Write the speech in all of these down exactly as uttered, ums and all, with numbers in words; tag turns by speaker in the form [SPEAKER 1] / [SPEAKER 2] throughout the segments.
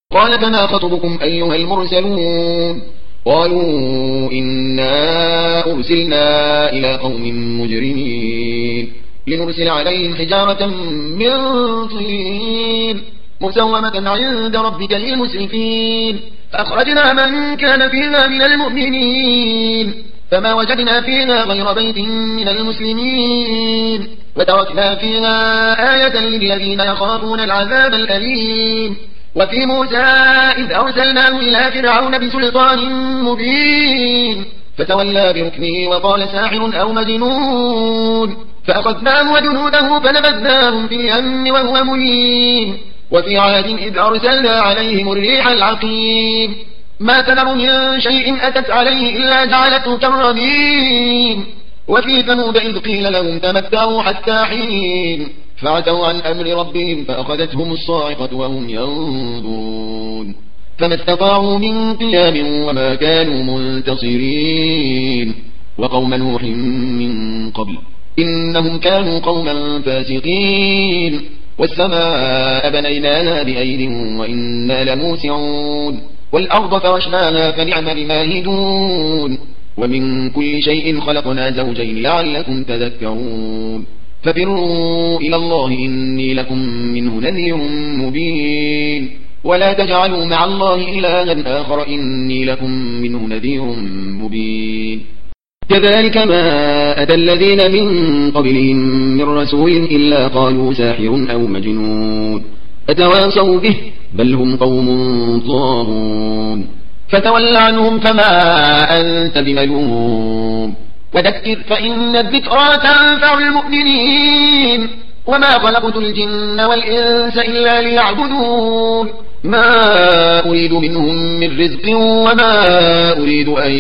[SPEAKER 1] قال فما خطبكم أيها المرسلون قالوا إنا أرسلنا إلى قوم مجرمين لنرسل عليهم حجارة من طين مسومة عند ربك للمسرفين فأخرجنا من كان فيها من المؤمنين فما وجدنا فيها غير بيت من المسلمين وتركنا فيها آية للذين يخافون العذاب الأليم. وفي موسى إذ أرسلناه إلى فرعون بسلطان مبين فتولى بركنه وقال ساحر أو مجنون فأخذناه وجنوده فنبذناهم في اليم وهو مليم. وفي عاد إذ أرسلنا عليهم الريح العقيم ما تذر من شيء أتت عليه إلا جعلته كالرميم. وفي ثمود إذ قيل لهم تمتعوا حتى حين فعتوا عن أمر ربهم فأخذتهم الصاعقة وهم ينظرون فما استطاعوا من قيام وما كانوا منتصرين. وقوم نوح من قبل إنهم كانوا قوما فاسقين والسماء بنيناها بأيد وإنا لموسعون والأرض فرشناها فنعم الماهدون ومن كل شيء خلقنا زوجين لعلكم تذكرون ففروا إلى الله إني لكم منه نذير مبين ولا تجعلوا مع الله إلها آخر إني لكم منه نذير مبين. كذلك ما أتى الذين من قبلهم من رسول إلا قالوا ساحر أو مجنون أتواصوا به بل هم قوم طاغون فتول عنهم فما أنت بملوم وذكر فإن الذكرى تنفع المؤمنين وما خلقت الجن والإنس إلا ليعبدون ما أريد منهم من رزق وما أريد أن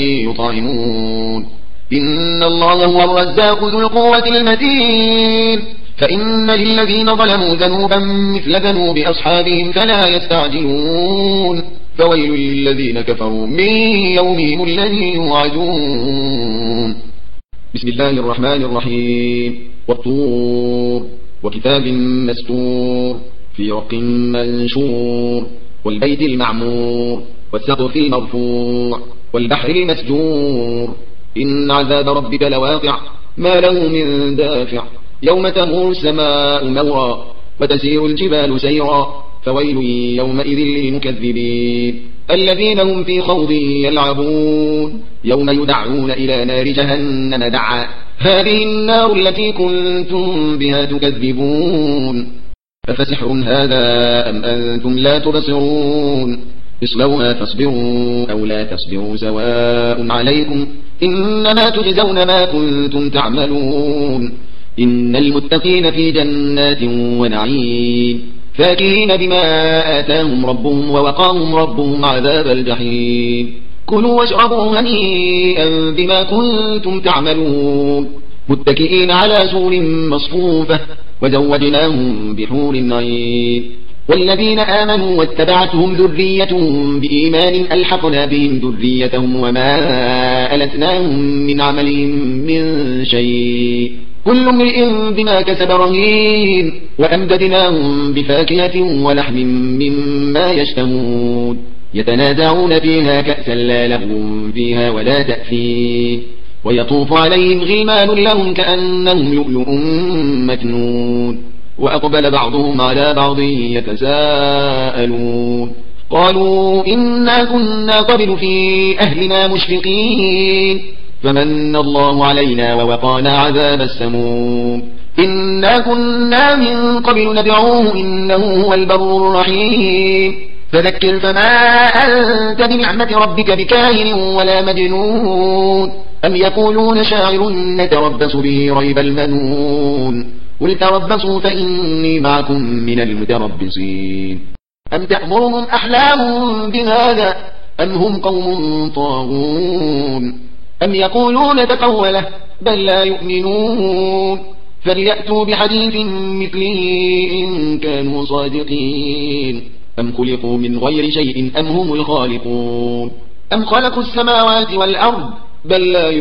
[SPEAKER 1] يطعمون إن الله هو الرزاق ذو القوة المتين. فإن للذين ظلموا ذنوبا مثل ذنوب أصحابهم فلا يستعجلون فويل للذين كفروا من يومهم الذي يوعدون. بسم الله الرحمن الرحيم والطور وكتاب مستور في رق منشور والبيت المعمور والسقف المرفوع والبحر المسجور إن عذاب ربك لواقع ما له من دافع يوم تمور السماء مورا وتسير الجبال سيرا فويل يومئذ للمكذبين الذين هم في خوض يلعبون يوم يدعون إلى نار جهنم دعا هذه النار التي كنتم بها تكذبون أفسحر هذا أم أنتم لا تبصرون اصلوها فاصبروا أو لا تصبروا سواء عليكم إنما تجزون ما كنتم تعملون إن المتقين في جنات ونعيم فاكهين بما آتاهم ربهم ووقاهم ربهم عذاب الجحيم كلوا واشربوا هنيئا بما كنتم تعملون متكئين على سور مصفوفة وزوجناهم بحور عين والذين آمنوا واتبعتهم ذريتهم بإيمان ألحقنا بهم ذريتهم وما ألتناهم من عملهم من شيء كل امرئ بما كسب رهين وأمددناهم بفاكهة ولحم مما يشتهون يتنازعون فيها كأسا لا لغو فيها ولا تأثيم ويطوف عليهم غلمان لهم كأنهم لؤلؤ مكنون وأقبل بعضهم على بعض يتساءلون قالوا إنا كنا قبل في أهلنا مشفقين فمن الله علينا ووقانا عذاب السموم إنا كنا من قبل ندعوه إنه هو البر الرحيم فذكر فما أنت بنعمة ربك بكاهن ولا مجنون أم يقولون شاعر نتربص به ريب المنون قل تربصوا فإني معكم من المتربصين أم تأمرهم أحلامهم بهذا أم هم قوم طاغون أم يقولون تقوله بل لا يؤمنون فليأتوا بحديث مثله إن كانوا صادقين أم خلقوا من غير شيء أم هم الخالقون أم خلقوا السماوات والأرض بل لا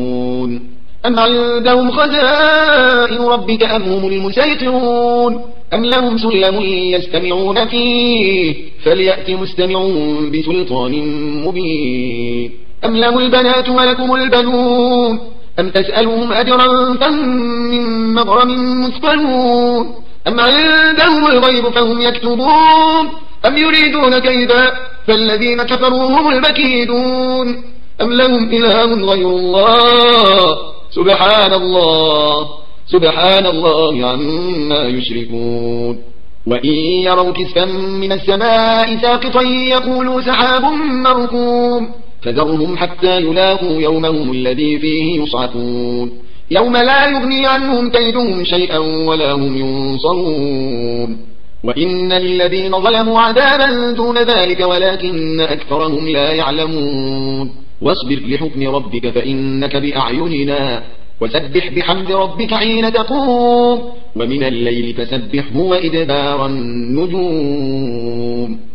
[SPEAKER 1] يوقنون أم عندهم خزائن ربك أم هم المسيطرون أم لهم سلم يستمعون فيه فليأت مستمعون بسلطان مبين أم له البنات ولكم البنون أم تسألهم أجرا فهم من مغرم مثقلون أم عندهم الغيب فهم يكتبون أم يريدون كيدا فالذين كفروا هم المكيدون أم لهم إله غير الله سبحان الله سبحان الله عما يشركون وإن يروا كسفا من السماء ساقطا يقولوا سحاب مركوم فذرهم حتى يلاقوا يومهم الذي فيه يصعقون يوم لا يغني عنهم كيدهم شيئا ولا هم ينصرون وإن للذين ظلموا عذابا دون ذلك ولكن أكثرهم لا يعلمون واصبر لحكم ربك فإنك بأعيننا وسبح بحمد ربك حين تقوم ومن الليل فسبحه وإدبار النجوم.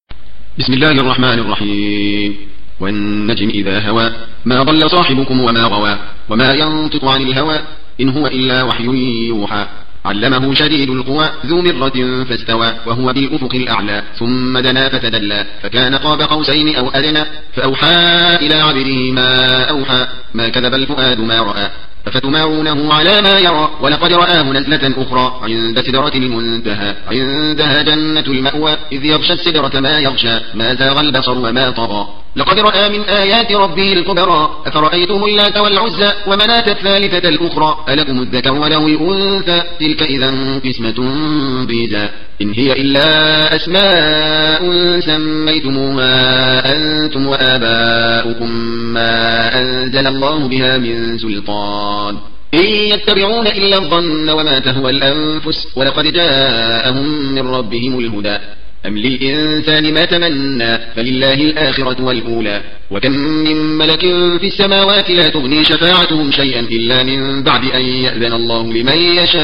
[SPEAKER 2] بسم الله الرحمن الرحيم. والنجم إذا هوى ما ضل صاحبكم وما غوى وما ينطق عن الهوى إن هو إلا وحي يوحى علمه شديد القوى ذو مرة فاستوى وهو بالأفق الأعلى ثم دنا فتدلى فكان قاب قوسين أو أدنى فأوحى إلى عبده ما أوحى ما كذب الفؤاد ما رأى أفتمارونه على ما يرى ولقد رآه نزلة أخرى عند سدرة المنتهى عندها جنة المأوى إذ يغشى السدرة ما يغشى ما زاغ البصر وما طغى لقد رأى من آيات ربه الكبرى أفرأيتم اللات والعزى ومناة الثالثة الأخرى ألكم الذكر وله الأنثى تلك إذا قسمة ضيزى إن هي إلا أسماء سميتموها أنتم وآباؤكم ما أنزل الله بها من سلطان إن يتبعون إلا الظن وما تهوى الأنفس ولقد جاءهم من ربهم الهدى أم للإنسان ما تمنى فلله الآخرة والأولى وكم من ملك في السماوات لا تغني شفاعتهم شيئا إلا من بعد أن يأذن الله لمن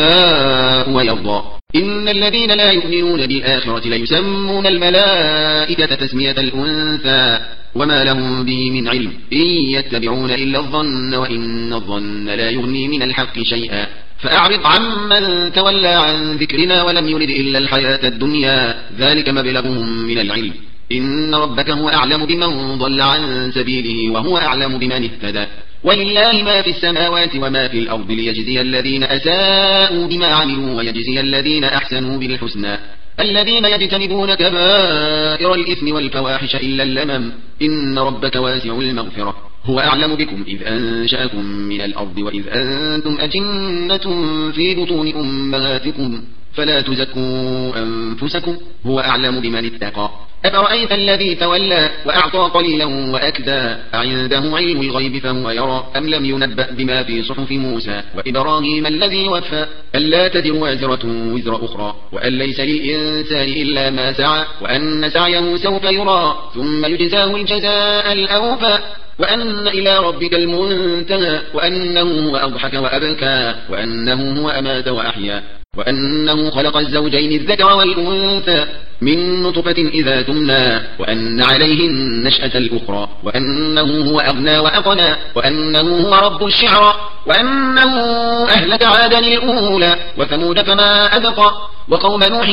[SPEAKER 2] يشاء ويرضى إن الذين لا يؤمنون بالآخرة ليسمون الملائكة تسمية الأنثى وما لهم به من علم إن يتبعون إلا الظن وإن الظن لا يغني من الحق شيئا فأعرض عمن تولى عن ذكرنا ولم يرد إلا الحياة الدنيا ذلك مبلغهم من العلم إن ربك هو أعلم بمن ضل عن سبيله وهو أعلم بمن اهتدى ولله ما في السماوات وما في الأرض ليجزي الذين أساءوا بما عملوا ويجزي الذين أحسنوا بالحسنى الذين يجتنبون كبائر الإثم والفواحش إلا اللمم إن ربك واسع المغفرة هو أعلم بكم إذ أنشأكم من الأرض وإذ أنتم أجنة في بطون أمهاتكم فلا تزكوا أنفسكم هو أعلم بمن اتقى أفرأيت الذي تولى وأعطى قليلا وأكدى أعنده علم الغيب فهو يرى أم لم ينبأ بما في صحف موسى وإبراهيم الذي وفى ألا تزر وازرة وزر أخرى وأن ليس للإنسان إلا ما سعى وأن سعيه سوف يرى ثم يجزاه الجزاء الأوفى وأن إلى ربك المنتهى وأنه هو أضحك وأبكى وأنه هو أمات وأحيا وأنه خلق الزوجين الذكر والأنثى من نطفة إذا تمنى وأن عليه النشأة الأخرى وأنه هو أغنى وأقنى وأنه هو رب الشعرى وأنه أهلك عادا الأولى وثمود فما أبقى وقوم نوح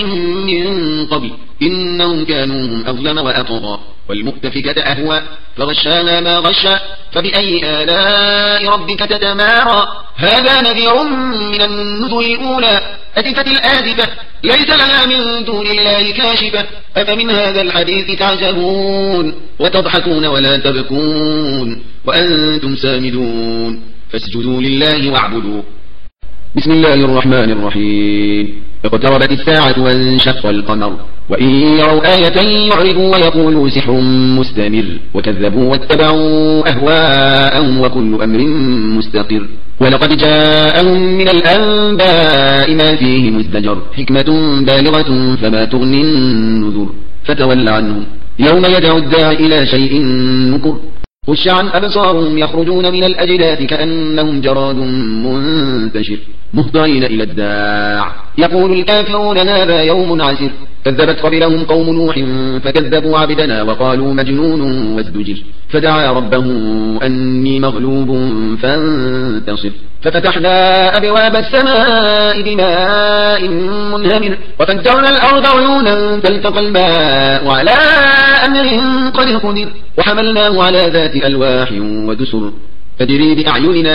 [SPEAKER 2] من قبل إنهم كانوا هم أظلم وأطغى والمؤتفكة أهوى فغشاها ما غشى فبأي آلاء ربك تتمارى هذا نذير من النذر الأولى أزفت الآزفة ليس لها من دون الله كاشفة أفمن هذا الحديث تعجبون وتضحكون ولا تبكون وأنتم سامدون فاسجدوا لله واعبدوا.
[SPEAKER 1] بسم الله الرحمن الرحيم. اقتربت الساعة وانشق القمر وإن يروا آية يعرضوا ويقولوا سحر مستمر وكذبوا واتبعوا أهواءهم وكل أمر مستقر ولقد جاءهم من الأنباء ما فيه مزدجر حكمة بالغة فما تغني النذر فتول عنهم يوم يدعو الداعي إلى شيء نكر خش عن أبصارهم يخرجون من الأجداث كأنهم جراد منتشر مهطعين إلى الداع يقول الكافرون هذا يوم عسر كذبت قبلهم قوم نوح فكذبوا عبدنا وقالوا مجنون وازدجر فدعا ربه أني مغلوب فانتصر ففتحنا أبواب السماء بماء منهمر وفجرنا الأرض عيونا فالتقى الماء على أمر قد قدر وحملناه على ذات ألواح ودسر تجري بأعيننا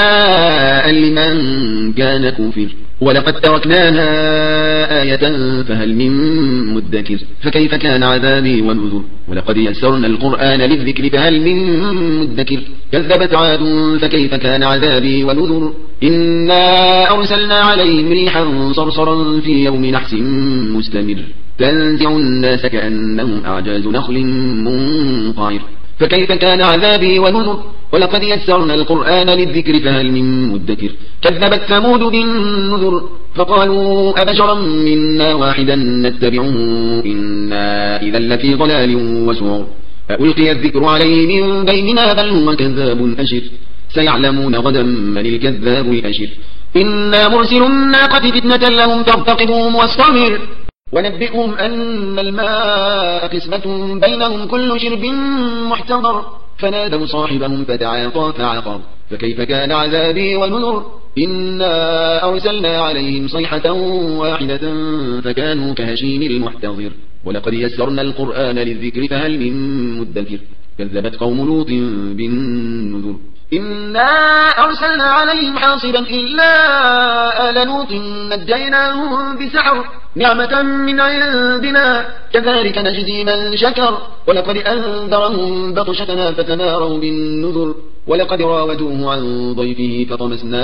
[SPEAKER 1] جزاء لمن كان كفر ولقد تركناها آية فهل من مدكر فكيف كان عذابي ونذر ولقد يسرنا القرآن للذكر فهل من مدكر كذبت عاد فكيف كان عذابي ونذر إنا أرسلنا عليهم ريحا صرصرا في يوم نحس مستمر تنزع الناس كأنهم أعجاز نخل منقعر فكيف كان عذابي ونذر ولقد يسرنا القرآن للذكر فهل من مدكر كذبت ثمود بالنذر فقالوا أبشرا منا واحدا نتبعه إنا إذا لفي ضلال وسعر ألقي الذكر عليه من بيننا بل هو كذاب أشر سيعلمون غدا من الكذاب الأشر إنا مرسل الناقة فتنة لهم فارتقبهم واصطبر ونبئهم أن الماء قسمة بينهم كل شرب محتضر فنادوا صاحبهم فتعاطى فعقر فكيف كان عذابي ونذر إنا أرسلنا عليهم صيحة واحدة فكانوا كهشيم المحتضر ولقد يسرنا القرآن للذكر فهل من مدكر كذبت قوم لوط بالنذر إنا أرسلنا عليهم حاصبا إلا آل لوط نجيناهم بسحر نعمة من عندنا كذلك نجزي من شكر ولقد أنذرهم بطشتنا فتماروا بالنذر ولقد راودوه عن ضيفه فطمسنا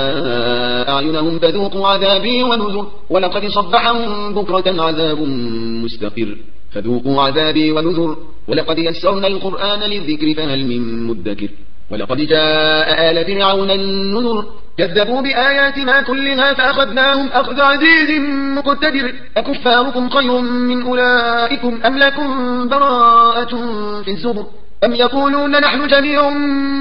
[SPEAKER 1] أعينهم فذوقوا عذابي ونذر ولقد صبحهم بكرة عذاب مستقر فذوقوا عذابي ونذر ولقد يسرنا القرآن للذكر فهل من مدكر ولقد جاء آل فرعون النذر كذبوا بآياتنا كلها فأخذناهم أخذ عزيز مقتدر أكفاركم خير من أولئكم أم لكم براءة في الزبر أم يقولون نحن جميع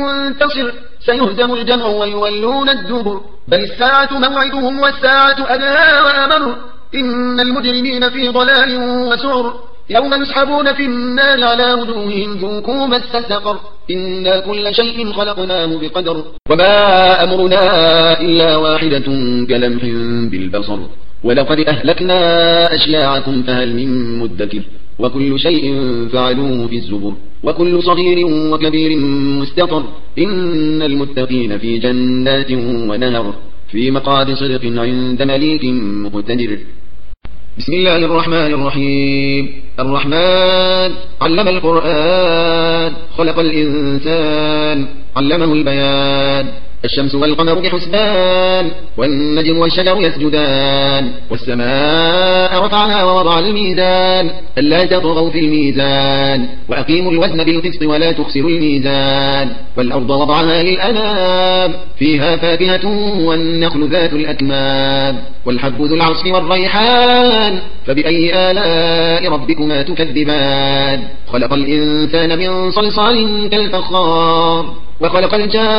[SPEAKER 1] منتصر سيهزم الجمع ويولون الدبر بل الساعة موعدهم والساعة أدهى وأمر إن المجرمين في ضلال وسعر يوم يسحبون في النار على وجوههم ذوقوا مس سقر إنا كل شيء خلقناه بقدر وما أمرنا إلا واحدة كلمح بالبصر ولقد أهلكنا أشياعكم فهل من مدكر وكل شيء فعلوه في الزبر وكل صغير وكبير مستقر إن المتقين في جنات ونهر في مقعد صدق عند مليك مقتدر بسم الله الرحمن الرحيم الرحمن علم القرآن خلق الإنسان علمه البيان الشمس والقمر بحسبان والنجم والشجر يسجدان والسماء رفعها ووضع الميزان ألا تطغوا في الميزان وأقيموا الوزن بالقسط ولا تخسروا الميزان والأرض وضعها للأنام فيها فاكهة والنخل ذات الأكمام والحب ذو العصف والريحان فبأي آلاء ربكما تكذبان خلق الإنسان من صلصال كالفخار وخلق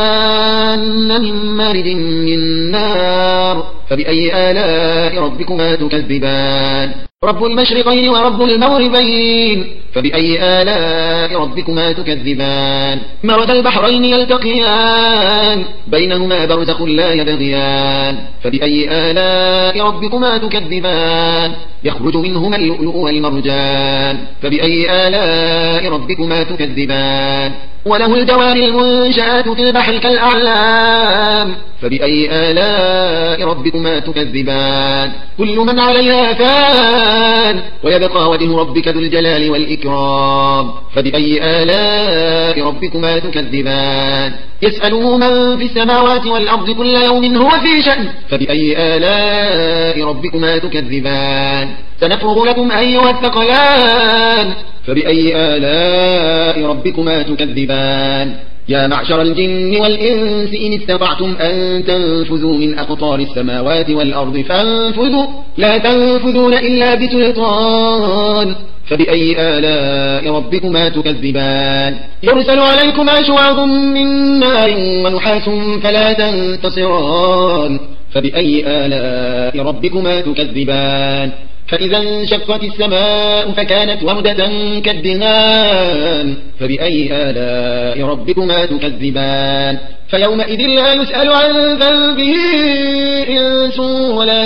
[SPEAKER 1] الجان من مارد من نار فبأي آلاء ربكما تكذبان رب المشرقين ورب المغربين فبأي آلاء ربكما تكذبان مرج البحرين يلتقيان بينهما برزخ لا يبغيان فبأي آلاء ربكما تكذبان يخرج منهما اللؤلؤ والمرجان فبأي آلاء ربكما تكذبان وله الجوار المنشآت في البحر كالأعلام فبأي آلاء ربكما تكذبان كل من عليها فان ويبقى وجه ربك ذو الجلال والإكرام فبأي آلاء ربكما تكذبان يسأله من في السماوات والأرض كل يوم هو في شأن فبأي آلاء ربكما تكذبان سنفرغ لكم أيها الثقلان فبأي آلاء ربكما تكذبان يا معشر الجن والإنس إن استطعتم أن تنفذوا من أقطار السماوات والأرض فانفذوا لا تنفذون إلا بسلطان فبأي آلاء ربكما تكذبان يرسل عليكما شواظ من نار ونحاس فلا تنتصران فبأي آلاء ربكما تكذبان فإذا انشقت السماء فكانت وردة كالدهان فبأي آلاء ربكما تكذبان فيومئذ لا يسأل عن ذنبه إنس ولا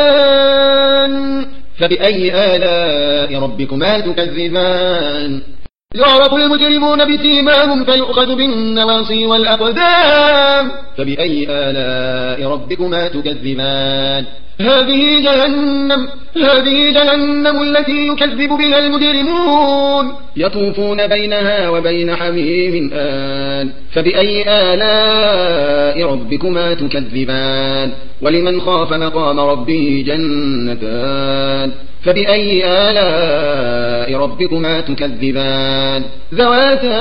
[SPEAKER 1] جان فبأي آلاء ربكما تكذبان يعرف المجرمون بسيماهم فيؤخذ بالنواصي والأقدام فبأي آلاء ربكما تكذبان هذه جهنم هذه جهنم التي يكذب بها المجرمون يطوفون بينها وبين حميم آن فبأي آلاء ربكما تكذبان ولمن خاف مقام ربه جنتان فبأي آلاء ربكما تكذبان ذواتا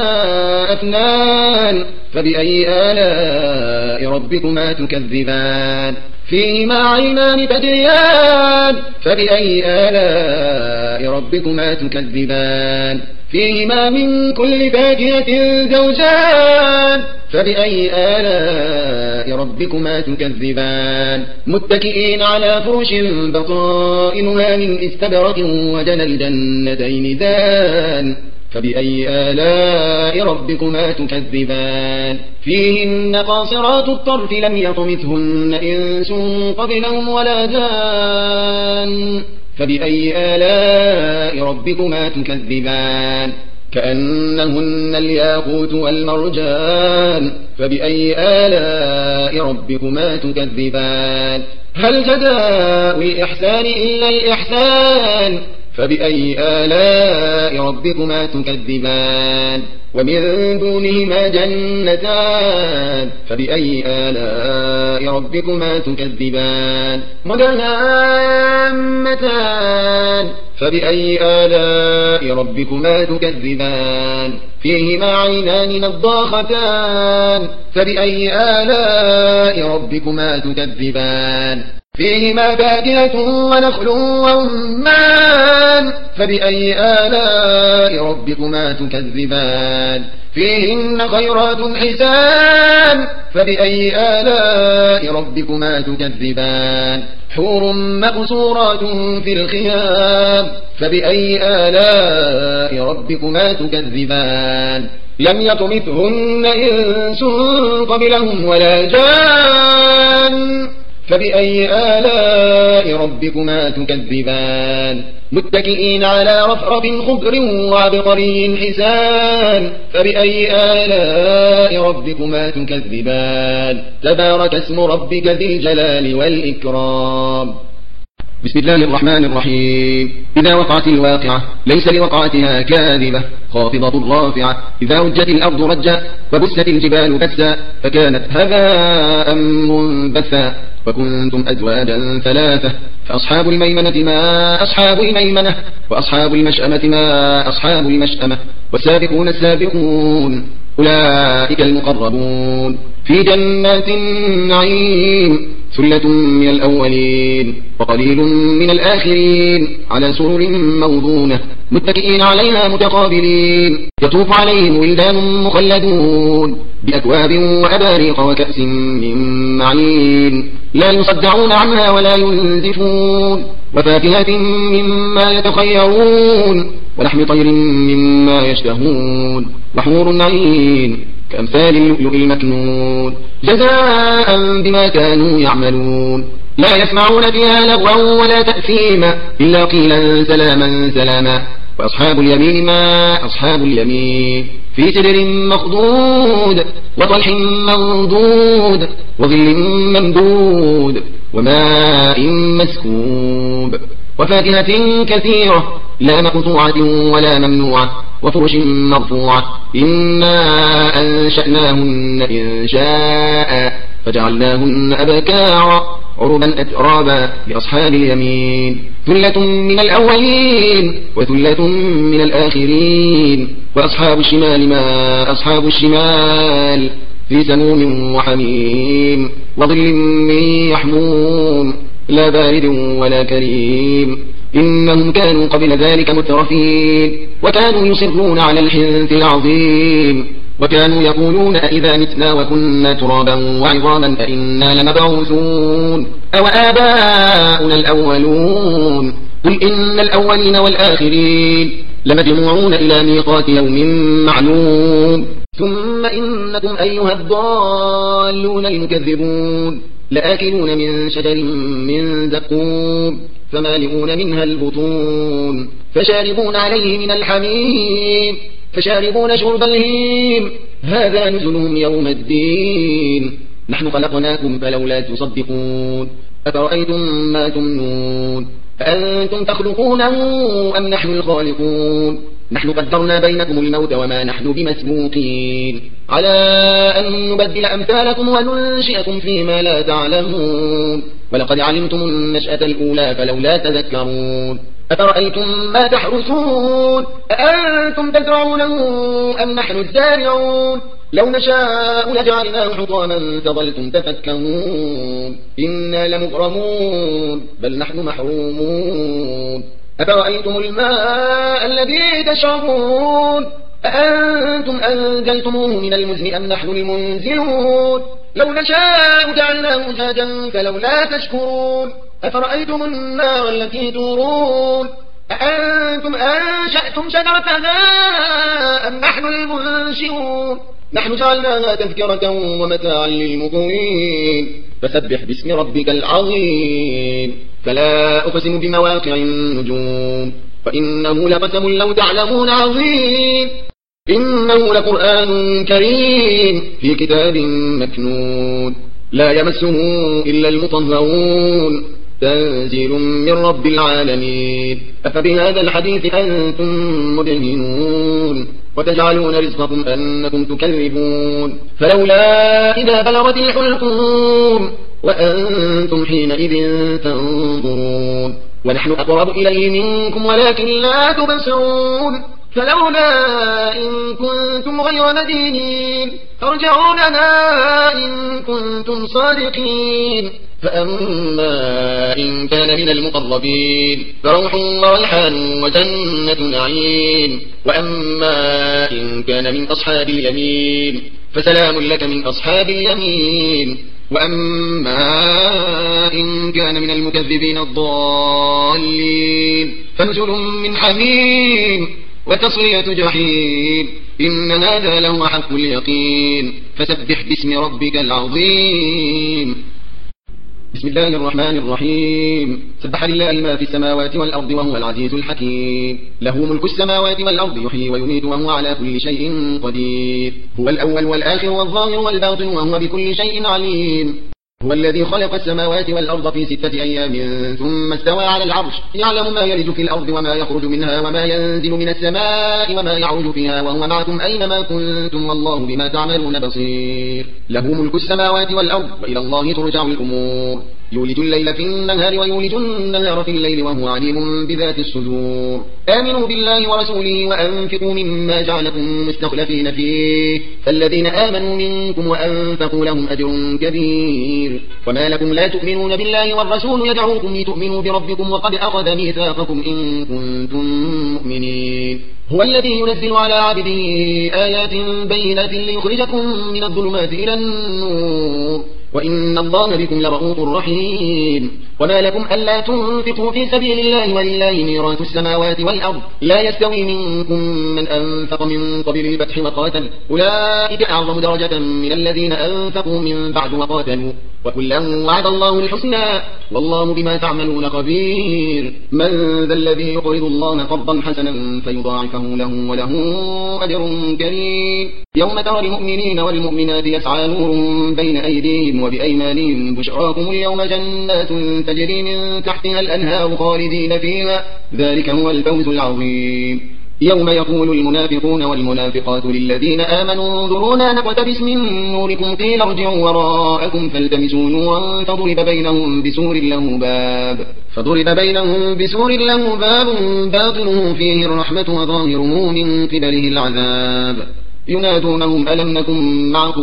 [SPEAKER 1] أفنان فبأي آلاء ربكما تكذبان فيهما عينان تجريان فبأي آلاء ربكما تكذبان فيهما من كل فاكهة زوجان فبأي آلاء ربكما تكذبان متكئين على فرش بطائنها من استبرق وجنى الجنتين دان فبأي آلاء ربكما تكذبان فيهن قاصرات الطرف لم يطمثهن إنس قبلهم ولا جان فبأي آلاء ربكما تكذبان كأنهن الياقوت والمرجان فبأي آلاء ربكما تكذبان هل جزاء الإحسان إلا الإحسان فبأي آلاء ربكما تكذبان ومن دونهما جنتان فبأي آلاء ربكما تكذبان مدهامتان فبأي آلاء ربكما تكذبان فيهما عينان نضاختان فبأي آلاء ربكما تكذبان فيهما فاكهة ونخل ورمان فبأي آلاء ربكما تكذبان فيهن خيرات حسان فبأي آلاء ربكما تكذبان حور مقصورات في الخيام فبأي آلاء ربكما تكذبان لم يطمثهن إنس قبلهم ولا جان فبأي آلاء ربكما تكذبان متكئين على رفرف خضر وعبقري حسان فبأي آلاء ربكما تكذبان تبارك اسم ربك ذي الجلال والإكرام
[SPEAKER 2] بسم الله الرحمن الرحيم إذا وقعت الواقعة ليس لوقعتها كاذبة خافضة رافعة إذا رجت الأرض رجا وبست الجبال بسا فكانت هباء منبثا وكنتم أزواجا ثلاثة فأصحاب الميمنة ما أصحاب الميمنة وأصحاب المشأمة ما أصحاب المشأمة والسابقون السابقون أولئك المقربون في جنات النعيم ثلة من الأولين وقليل من الآخرين على سرر موضونة متكئين عليها متقابلين يطوف عليهم ولدان مخلدون بأكواب وأباريق وكأس من معين لا يصدعون عنها ولا ينزفون وفاكهة مما يتخيرون ولحم طير مما يشتهون وحور عين كأمثال اللؤلؤ المكنون جزاء بما كانوا يعملون لا يسمعون فيها لغوا ولا تأثيما إلا قيلا سلاما سلاما وأصحاب اليمين ما أصحاب اليمين في سدر مخضود وطلح منضود وظل ممدود وماء مسكوب وفاكهة كثيرة لا مقطوعة ولا ممنوعة وفرش مرفوعة إنا أنشأناهن إنشاء فجعلناهن أبكارا عربا أترابا لأصحاب اليمين ثلة من الأولين وثلة من الآخرين وأصحاب الشمال ما أصحاب الشمال في سموم وحميم وظل من يحموم لا بارد ولا كريم
[SPEAKER 1] إنهم كانوا قبل ذلك مترفين وكانوا يصرون على الحنث العظيم وكانوا يقولون إذا متنا وكنا ترابا وعظاما أئنا لمبعوثون أو آباؤنا الأولون قل إن الأولين والآخرين لمجموعون إلى ميقات يوم معلوم ثم إنكم أيها الضالون المكذبون لآكلون من شجر من زقوم فمالئون منها البطون فشاربون عليه من الحميم فشاربون شرب الهيم هذا نزلهم يوم الدين نحن خلقناكم فلولا تصدقون أفرأيتم ما تمنون أأنتم تخلقونه أم نحن الخالقون نحن قدرنا بينكم الموت وما نحن بمسبوقين على أن نبدل أمثالكم وننشئكم فيما لا تعلمون ولقد علمتم النشأة الأولى فلولا تذكرون أفرأيتم ما تحرثون أأنتم تزرعونه أم نحن الزارعون لو نشاء لجعلناه حطاما فظلتم تفكهون إنا لمغرمون بل نحن محرومون أفرأيتم الماء الذي تشربون أأنتم أنزلتموه من المزن أم نحن المنزلون لو نشاء جعلناه أجاجا فلولا تشكرون أفرأيتم النار التي تورون أأنتم أنشأتم شجرتها أم نحن المنشئون نحن جعلناها تذكرة ومتاعا للمقوين فسبح باسم ربك العظيم فلا أقسم بمواقع النجوم وإنه لقسم لو تعلمون عظيم إنه لقرآن كريم في كتاب مكنون لا يمسه إلا المطهرون تنزيل من رب العالمين أفبهذا الحديث أنتم مدهنون وتجعلون رزقكم أنكم تكذبون فلولا إذا بلغت الحلقوم وأنتم حينئذ تنظرون ونحن أقرب إليه منكم ولكن لا تبصرون فلولا إن كنتم غير مدينين ترجعوننا إن كنتم صادقين فأما إن كان من المقربين فروح وريحان وجنة نعيم وأما إن كان من أصحاب اليمين فسلام لك من أصحاب اليمين وأما إن كان من المكذبين الضالين فنزل من حميم وتصلية جحيم إن هذا لهو حق اليقين فسبح باسم ربك العظيم بسم الله الرحمن الرحيم سبح لله ما في السماوات والأرض وهو العزيز الحكيم له ملك السماوات والأرض يحيي ويميت وهو على كل شيء قدير هو الأول والآخر والظاهر والباطن وهو بكل شيء عليم هو الذي خلق السماوات والأرض في ستة أيام ثم استوى على العرش يعلم ما يلج في الأرض وما يخرج منها وما ينزل من السماء وما يعرج فيها وهو معكم أينما كنتم والله بما تعملون بصير له ملك السماوات والأرض وإلى الله ترجع الأمور يولج الليل في النهار ويولج النهار في الليل وهو عليم بذات الصدور آمنوا بالله ورسوله وأنفقوا مما جعلكم مستخلفين فيه فالذين آمنوا منكم وأنفقوا لهم أجر كبير وما لكم لا تؤمنون بالله والرسول يدعوكم لتؤمنوا بربكم وقد أخذ ميثاقكم إن كنتم مؤمنين هو الذي ينزل على عبده آيات بينات ليخرجكم من الظلمات إلى النور وإن الله بكم لرؤوف رحيم وما لكم ألا تنفقوا في سبيل الله ولله ميراث السماوات والأرض لا يستوي منكم من أنفق من قبل الفتح وقاتل أولئك أعظم درجة من الذين أنفقوا من بعد وقاتلوا وكلا وعد الله الحسنى والله بما تعملون خبير من ذا الذي يقرض الله قرضا حسنا فيضاعفه له وله أجر كريم يوم ترى المؤمنين والمؤمنات يسعى نورهم بين أيديهم وبأيمانهم بشراكم اليوم جنات تجري من تحتها الأنهار خالدين فيها ذلك هو الفوز العظيم يوم يقول المنافقون والمنافقات للذين آمنوا انظرونا نقتبس من نوركم قيل ارجعوا وراءكم فالتمسوا نورا فضرب بينهم بسور له باب فضرب بينهم بسور له باب باطنه فيه الرحمة وظاهره من قبله العذاب ينادونهم ألم نكن معكم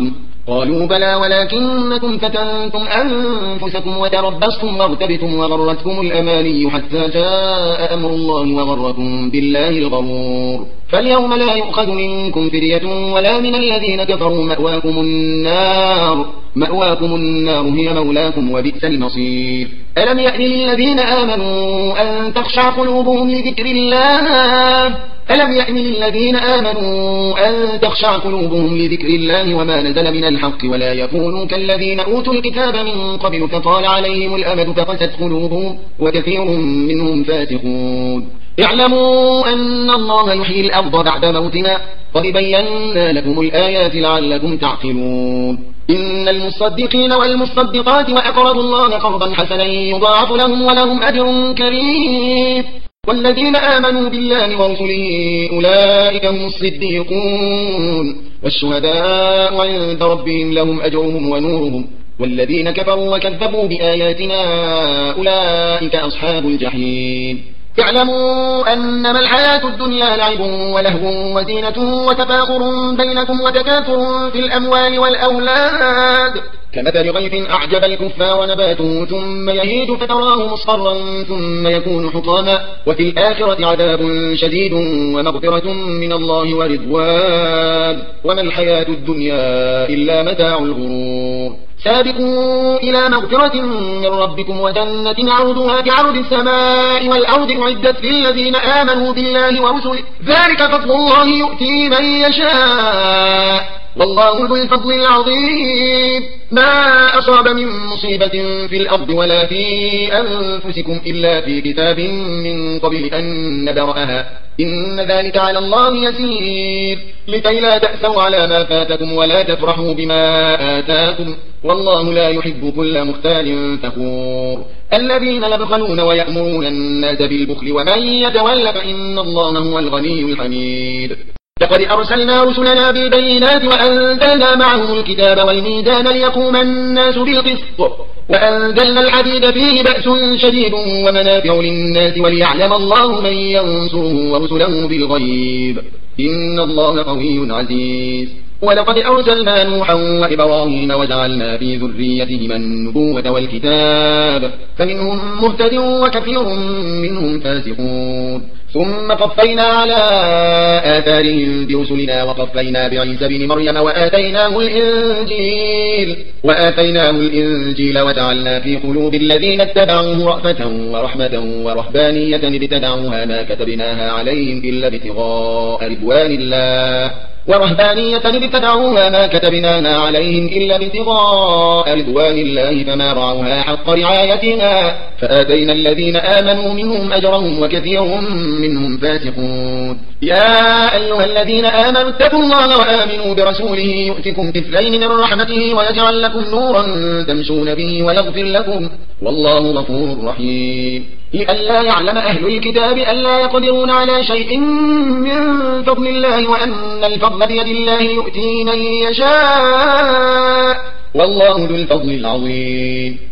[SPEAKER 1] قالوا بلى ولكنكم فتنتم أنفسكم وتربصتم وارتبتم وغرتكم الأماني حتى جاء أمر الله وغركم بالله الغرور فاليوم لا يؤخذ منكم فدية ولا من الذين كفروا مأواكم النار مأواكم النار هي مولاكم وبئس المصير ألم يأن للذين آمنوا أن تخشع قلوبهم لذكر الله ألم يأن للذين آمنوا أن تخشع قلوبهم لذكر الله وما نزل من الحق ولا يكونوا كالذين أوتوا الكتاب من قبل فطال عليهم الأمد فقست قلوبهم وكثير منهم فاسقون اعلموا أن الله يحيي الأرض بعد موتها قد بينا لكم الآيات لعلكم تعقلون إن المصدقين والمصدقات وأقرضوا الله قرضا حسنا يضاعف لهم ولهم أجر كريم والذين آمنوا بالله ورسله أولئك هم الصديقون والشهداء عند ربهم لهم أجرهم ونورهم والذين كفروا وكذبوا بآياتنا أولئك أصحاب الجحيم اعلموا أنما الحياة الدنيا لعب ولهو وزينة وتفاخر بينكم وتكاثر في الأموال والأولاد كمثل غيث أعجب الكفار نباته ثم يهيج فتراه مصفرا ثم يكون حطاما وفي الآخرة عذاب شديد ومغفرة من الله ورضوان وما الحياة الدنيا إلا متاع الغرور سابقوا إلى مغفرة من ربكم وجنة عرضها كعرض السماء والأرض أعدت للذين آمنوا بالله ورسله ذلك فضل الله يؤتي من يشاء والله ذو الفضل العظيم ما أصاب من مصيبة في الأرض ولا في أنفسكم إلا في كتاب من قبل أن نبرأها إن ذلك على الله يسير لكي لا تأسوا على ما فاتكم ولا تفرحوا بما آتاكم والله لا يحب كل مختال فخور الذين يبخلون ويأمرون الناس بالبخل ومن يتول فإن الله هو الغني الحميد لقد أرسلنا رسلنا بالبينات وأنزلنا معهم الكتاب والميزان ليقوم الناس بالقسط وأنزلنا الحديد فيه بأس شديد ومنافع للناس وليعلم الله من ينصره ورسله بالغيب إن الله قوي عزيز ولقد أرسلنا نوحا وإبراهيم وجعلنا في ذريتهما النبوة والكتاب فمنهم مهتد وكثير منهم فاسقون ثم قفينا على آثارهم برسلنا وقفينا بعيسى بن مريم وآتيناه الإنجيل وآتيناه الإنجيل وجعلنا في قلوب الذين اتبعوه رأفة ورحمة ورهبانية ابتدعوها ما كتبناها عليهم إلا ابتغاء رضوان الله ورهبانية ابتدعوها ما كتبناها عليهم إلا ابتغاء رضوان الله فما رعوها حق رعايتها فآتينا الذين آمنوا منهم أجرهم وكثير منهم فاسقون يا أيها الذين آمنوا اتقوا الله وآمنوا برسوله يؤتكم كفلين من رحمته ويجعل لكم نورا تمشون به ويغفر لكم والله غفور رحيم لئلا يعلم أهل الكتاب ألا يقدرون على شيء من فضل الله وأن الفضل بيد الله يؤتي من يشاء والله ذو الفضل العظيم